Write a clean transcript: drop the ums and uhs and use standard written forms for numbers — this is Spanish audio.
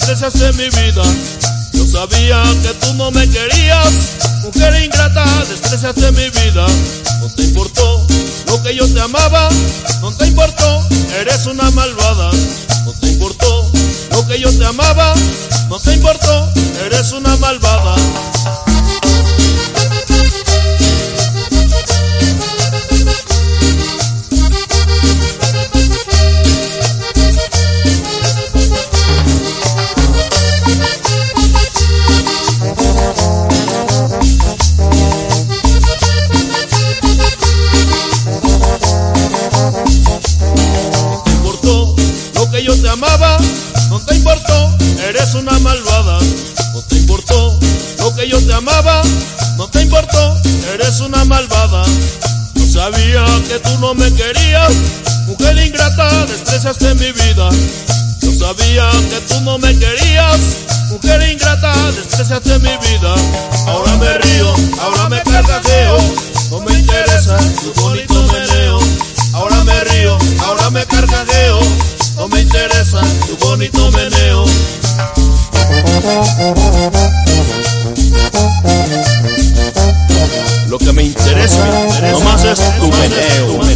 despreciaste mi vida. Yo sabía que tú no me querías, mujer ingrata, despreciaste mi vida. No te importó lo que yo te amaba, no te importó, eres una malvada. No te importó lo que yo te amaba, no te importó, eres una malvada. Yo te amaba, no te importó, eres una malvada. No te importó lo que yo te amaba, no te importó, eres una malvada. Yo sabía que tú no me querías, mujer ingrata, despreciaste mi vida. Yo sabía que tú no me querías, mujer ingrata, despreciaste mi vida. Ahora me río, ahora me carcajeo, no me interesa tu bonito meneo. Ahora me río, ahora me carcajeo, no me interesa tu bonito meneo. Lo que me interesa nomás es tu meneo.